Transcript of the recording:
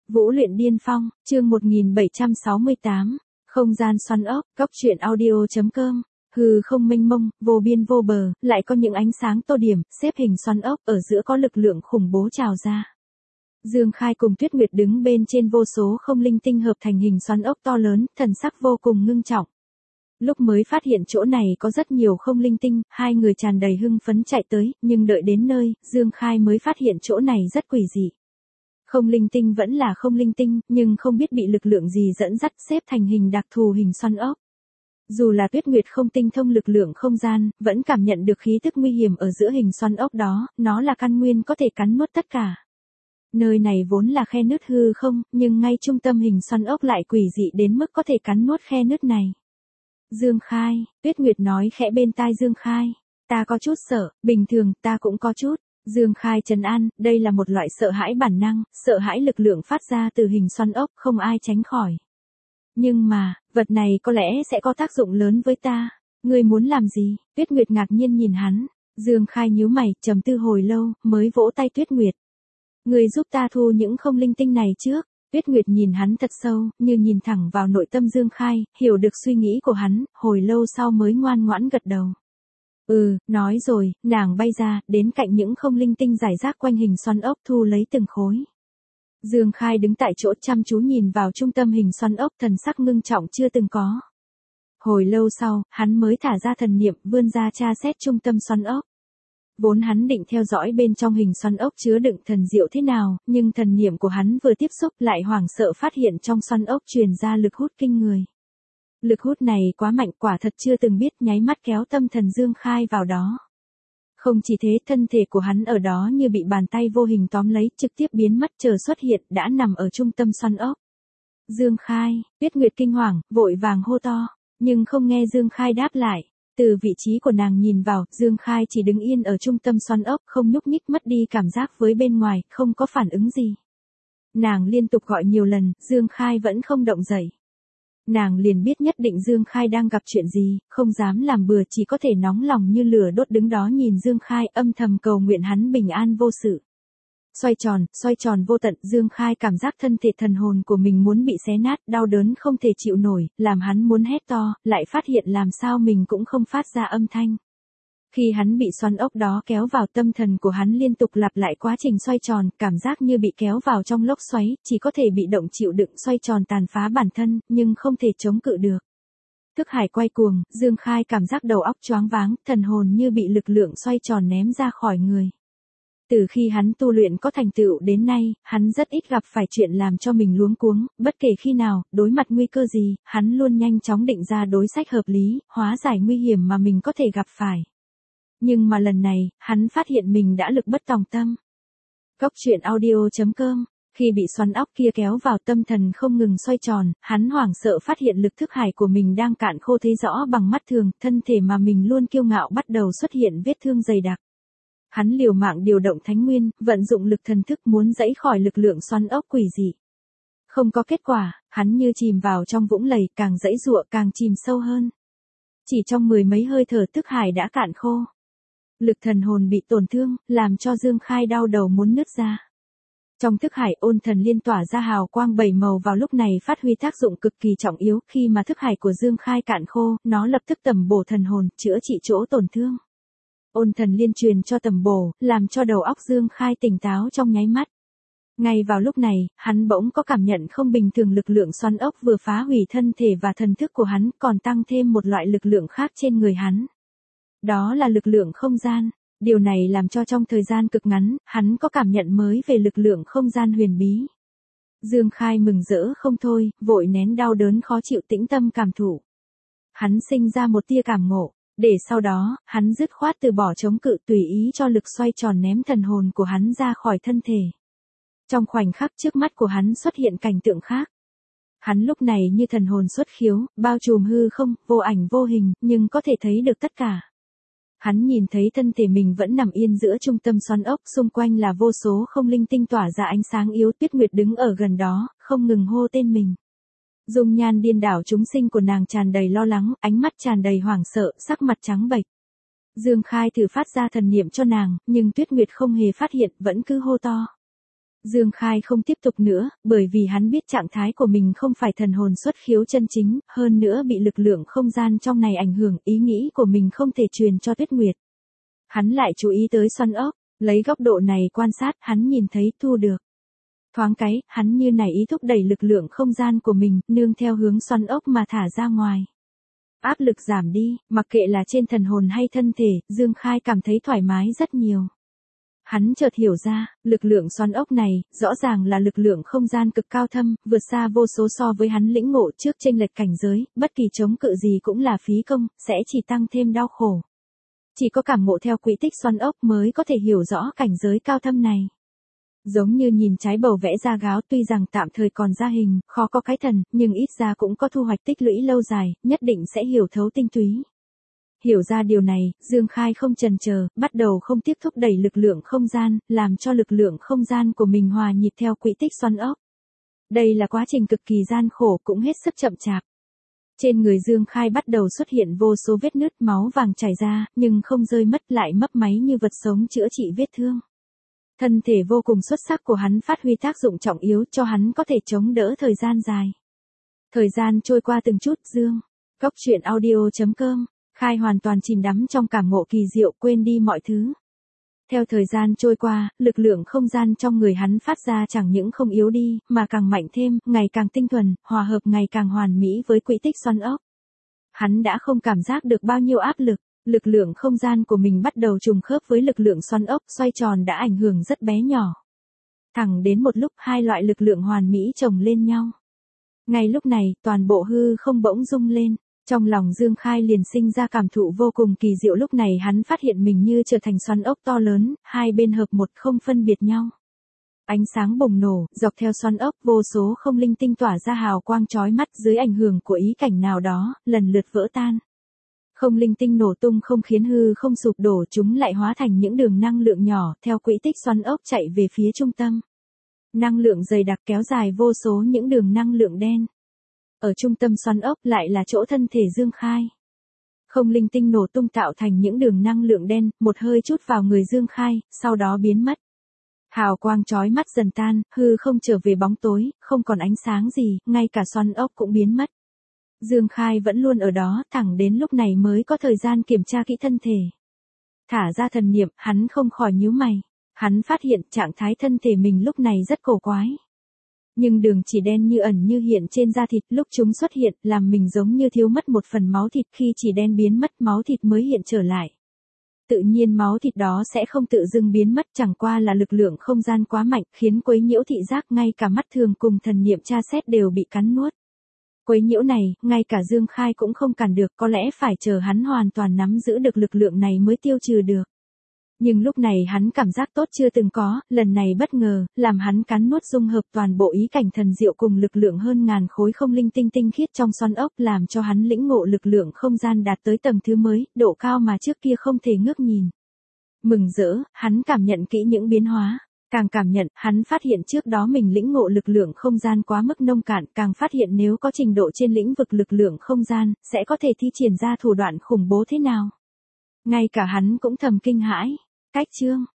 Vũ luyện điên phong, chương 1768, không gian xoắn ốc, góc truyện audio.com. Hư không mênh mông, vô biên vô bờ, lại có những ánh sáng tô điểm, xếp hình xoắn ốc, ở giữa có lực lượng khủng bố trào ra. Dương Khai cùng Tuyết Nguyệt đứng bên trên vô số không linh tinh hợp thành hình xoắn ốc to lớn, thần sắc vô cùng ngưng trọng. Lúc mới phát hiện chỗ này có rất nhiều không linh tinh, hai người tràn đầy hưng phấn chạy tới, nhưng đợi đến nơi, Dương Khai mới phát hiện chỗ này rất quỷ dị. Không linh tinh vẫn là không linh tinh, nhưng không biết bị lực lượng gì dẫn dắt xếp thành hình đặc thù hình xoắn ốc. Dù là Tuyết Nguyệt không tinh thông lực lượng không gian, vẫn cảm nhận được khí tức nguy hiểm ở giữa hình xoắn ốc đó, nó là căn nguyên có thể cắn nuốt tất cả. Nơi này vốn là khe nứt hư không, nhưng ngay trung tâm hình xoắn ốc lại quỷ dị đến mức có thể cắn nuốt khe nứt này. Dương Khai, Tuyết Nguyệt nói khẽ bên tai Dương Khai, ta có chút sợ, bình thường ta cũng có chút. Dương Khai trấn an, đây là một loại sợ hãi bản năng, sợ hãi lực lượng phát ra từ hình xoắn ốc, không ai tránh khỏi. Nhưng mà, vật này có lẽ sẽ có tác dụng lớn với ta. Ngươi muốn làm gì? Tuyết Nguyệt ngạc nhiên nhìn hắn. Dương Khai nhíu mày, trầm tư hồi lâu, mới vỗ tay Tuyết Nguyệt. Ngươi giúp ta thu những không linh tinh này trước. Tuyết Nguyệt nhìn hắn thật sâu, như nhìn thẳng vào nội tâm Dương Khai, hiểu được suy nghĩ của hắn, hồi lâu sau mới ngoan ngoãn gật đầu. Nói rồi, nàng bay ra, đến cạnh những không linh tinh rải rác quanh hình xoắn ốc thu lấy từng khối. Dương Khai đứng tại chỗ chăm chú nhìn vào trung tâm hình xoắn ốc, thần sắc ngưng trọng chưa từng có. Hồi lâu sau, hắn mới thả ra thần niệm, vươn ra tra xét trung tâm xoắn ốc. Vốn hắn định theo dõi bên trong hình xoắn ốc chứa đựng thần diệu thế nào, nhưng thần niệm của hắn vừa tiếp xúc lại hoảng sợ phát hiện trong xoắn ốc truyền ra lực hút kinh người. Lực hút này quá mạnh, quả thật chưa từng biết, nháy mắt kéo tâm thần Dương Khai vào đó. Không chỉ thế, thân thể của hắn ở đó như bị bàn tay vô hình tóm lấy, trực tiếp biến mất, chờ xuất hiện, đã nằm ở trung tâm xoắn ốc. Dương Khai, Tuyết Nguyệt kinh hoàng, vội vàng hô to, nhưng không nghe Dương Khai đáp lại. Từ vị trí của nàng nhìn vào, Dương Khai chỉ đứng yên ở trung tâm xoắn ốc, không nhúc nhích, mất đi cảm giác với bên ngoài, không có phản ứng gì. Nàng liên tục gọi nhiều lần, Dương Khai vẫn không động dậy. Nàng liền biết nhất định Dương Khai đang gặp chuyện gì, không dám làm bừa, chỉ có thể nóng lòng như lửa đốt đứng đó nhìn Dương Khai, âm thầm cầu nguyện hắn bình an vô sự. Xoay tròn vô tận, Dương Khai cảm giác thân thể thần hồn của mình muốn bị xé nát, đau đớn không thể chịu nổi, làm hắn muốn hét to, lại phát hiện làm sao mình cũng không phát ra âm thanh. Khi hắn bị xoắn ốc đó kéo vào, tâm thần của hắn liên tục lặp lại quá trình xoay tròn, cảm giác như bị kéo vào trong lốc xoáy, chỉ có thể bị động chịu đựng xoay tròn tàn phá bản thân, nhưng không thể chống cự được. Thức hải quay cuồng, Dương Khai cảm giác đầu óc choáng váng, thần hồn như bị lực lượng xoay tròn ném ra khỏi người. Từ khi hắn tu luyện có thành tựu đến nay, hắn rất ít gặp phải chuyện làm cho mình luống cuống, bất kể khi nào, đối mặt nguy cơ gì, hắn luôn nhanh chóng định ra đối sách hợp lý, hóa giải nguy hiểm mà mình có thể gặp phải. Nhưng mà lần này, hắn phát hiện mình đã lực bất tòng tâm. Góc truyện audio.com. Khi bị xoắn ốc kia kéo vào, tâm thần không ngừng xoay tròn, hắn hoảng sợ phát hiện lực thức hải của mình đang cạn khô, thấy rõ bằng mắt thường, thân thể mà mình luôn kiêu ngạo bắt đầu xuất hiện vết thương dày đặc. Hắn liều mạng điều động thánh nguyên, vận dụng lực thần thức muốn giãy khỏi lực lượng xoắn ốc quỷ dị. Không có kết quả, hắn như chìm vào trong vũng lầy, càng giãy giụa càng chìm sâu hơn. Chỉ trong mười mấy hơi thở, thức hải đã cạn khô. Lực thần hồn bị tổn thương, làm cho Dương Khai đau đầu muốn nứt ra. Trong thức hải, ôn thần liên tỏa ra hào quang bảy màu, vào lúc này phát huy tác dụng cực kỳ trọng yếu. Khi mà thức hải của Dương Khai cạn khô, nó lập tức tầm bổ thần hồn, chữa trị chỗ tổn thương. Ôn thần liên truyền cho tầm bổ, làm cho đầu óc Dương Khai tỉnh táo trong nháy mắt. Ngay vào lúc này, hắn bỗng có cảm nhận không bình thường, lực lượng xoắn ốc vừa phá hủy thân thể và thần thức của hắn, còn tăng thêm một loại lực lượng khác trên người hắn. Đó là lực lượng không gian. Điều này làm cho trong thời gian cực ngắn, hắn có cảm nhận mới về lực lượng không gian huyền bí. Dương Khai mừng rỡ không thôi, vội nén đau đớn khó chịu, tĩnh tâm cảm thụ. Hắn sinh ra một tia cảm ngộ, để sau đó, hắn dứt khoát từ bỏ chống cự, tùy ý cho lực xoay tròn ném thần hồn của hắn ra khỏi thân thể. Trong khoảnh khắc trước mắt của hắn xuất hiện cảnh tượng khác. Hắn lúc này như thần hồn xuất khiếu, bao trùm hư không, vô ảnh vô hình, nhưng có thể thấy được tất cả. Hắn nhìn thấy thân thể mình vẫn nằm yên giữa trung tâm xoắn ốc, xung quanh là vô số không linh tinh tỏa ra ánh sáng yếu. Tuyết Nguyệt đứng ở gần đó, không ngừng hô tên mình. Dung nhan điên đảo chúng sinh của nàng tràn đầy lo lắng, ánh mắt tràn đầy hoảng sợ, sắc mặt trắng bệch. Dương Khai thử phát ra thần niệm cho nàng, nhưng Tuyết Nguyệt không hề phát hiện, vẫn cứ hô to. Dương Khai không tiếp tục nữa, bởi vì hắn biết trạng thái của mình không phải thần hồn xuất khiếu chân chính, hơn nữa bị lực lượng không gian trong này ảnh hưởng, ý nghĩ của mình không thể truyền cho Tuyết Nguyệt. Hắn lại chú ý tới xoắn ốc, lấy góc độ này quan sát, hắn nhìn thấy thu được. Thoáng cái, hắn như này ý thúc đẩy lực lượng không gian của mình, nương theo hướng xoắn ốc mà thả ra ngoài. Áp lực giảm đi, mặc kệ là trên thần hồn hay thân thể, Dương Khai cảm thấy thoải mái rất nhiều. Hắn chợt hiểu ra, lực lượng xoắn ốc này, rõ ràng là lực lượng không gian cực cao thâm, vượt xa vô số so với hắn lĩnh ngộ trước chênh lệch cảnh giới, bất kỳ chống cự gì cũng là phí công, sẽ chỉ tăng thêm đau khổ. Chỉ có cảm ngộ theo quỹ tích xoắn ốc mới có thể hiểu rõ cảnh giới cao thâm này. Giống như nhìn trái bầu vẽ ra gáo, tuy rằng tạm thời còn ra hình, khó có cái thần, nhưng ít ra cũng có thu hoạch tích lũy lâu dài, nhất định sẽ hiểu thấu tinh túy. Hiểu ra điều này, Dương Khai không chần chờ, bắt đầu không tiếp thúc đẩy lực lượng không gian, làm cho lực lượng không gian của mình hòa nhịp theo quỹ tích xoắn ốc. Đây là quá trình cực kỳ gian khổ, cũng hết sức chậm chạp. Trên người Dương Khai bắt đầu xuất hiện vô số vết nứt, máu vàng chảy ra, nhưng không rơi mất, lại mấp máy như vật sống chữa trị vết thương. Thân thể vô cùng xuất sắc của hắn phát huy tác dụng trọng yếu cho hắn có thể chống đỡ thời gian dài. Thời gian trôi qua từng chút, Góc truyện audio.com, Khai hoàn toàn chìm đắm trong cảm ngộ kỳ diệu, quên đi mọi thứ. Theo thời gian trôi qua, lực lượng không gian trong người hắn phát ra chẳng những không yếu đi, mà càng mạnh thêm, ngày càng tinh thuần, hòa hợp ngày càng hoàn mỹ với quỹ tích xoắn ốc. Hắn đã không cảm giác được bao nhiêu áp lực, lực lượng không gian của mình bắt đầu trùng khớp với lực lượng xoắn ốc, xoay tròn đã ảnh hưởng rất bé nhỏ. Thẳng đến một lúc hai loại lực lượng hoàn mỹ chồng lên nhau. Ngay lúc này, toàn bộ hư không bỗng rung lên. Trong lòng Dương Khai liền sinh ra cảm thụ vô cùng kỳ diệu, lúc này hắn phát hiện mình như trở thành xoắn ốc to lớn, hai bên hợp một không phân biệt nhau. Ánh sáng bùng nổ, dọc theo xoắn ốc vô số không linh tinh tỏa ra hào quang chói mắt, dưới ảnh hưởng của ý cảnh nào đó, lần lượt vỡ tan. Không linh tinh nổ tung không khiến hư không sụp đổ, chúng lại hóa thành những đường năng lượng nhỏ, theo quỹ tích xoắn ốc chạy về phía trung tâm. Năng lượng dày đặc kéo dài vô số những đường năng lượng đen. Ở trung tâm xoắn ốc lại là chỗ thân thể Dương Khai. Không linh tinh nổ tung tạo thành những đường năng lượng đen, một hơi chút vào người Dương Khai, sau đó biến mất. Hào quang chói mắt dần tan, hư không trở về bóng tối, không còn ánh sáng gì, ngay cả xoắn ốc cũng biến mất. Dương Khai vẫn luôn ở đó, thẳng đến lúc này mới có thời gian kiểm tra kỹ thân thể. Thả ra thần niệm, hắn không khỏi nhíu mày. Hắn phát hiện trạng thái thân thể mình lúc này rất cổ quái. Nhưng đường chỉ đen như ẩn như hiện trên da thịt, lúc chúng xuất hiện, làm mình giống như thiếu mất một phần máu thịt, khi chỉ đen biến mất máu thịt mới hiện trở lại. Tự nhiên máu thịt đó sẽ không tự dưng biến mất, chẳng qua là lực lượng không gian quá mạnh, khiến quấy nhiễu thị giác, ngay cả mắt thường cùng thần niệm tra xét đều bị cắn nuốt. Quấy nhiễu này, ngay cả Dương Khai cũng không cản được, có lẽ phải chờ hắn hoàn toàn nắm giữ được lực lượng này mới tiêu trừ được. Nhưng lúc này hắn cảm giác tốt chưa từng có, lần này bất ngờ, làm hắn cắn nuốt dung hợp toàn bộ ý cảnh thần diệu cùng lực lượng hơn ngàn khối không linh tinh tinh khiết trong xoắn ốc, làm cho hắn lĩnh ngộ lực lượng không gian đạt tới tầng thứ mới, độ cao mà trước kia không thể ngước nhìn. Mừng rỡ, hắn cảm nhận kỹ những biến hóa. Càng cảm nhận, hắn phát hiện trước đó mình lĩnh ngộ lực lượng không gian quá mức nông cạn, càng phát hiện nếu có trình độ trên lĩnh vực lực lượng không gian, sẽ có thể thi triển ra thủ đoạn khủng bố thế nào. Ngay cả hắn cũng thầm kinh hãi. Cách chương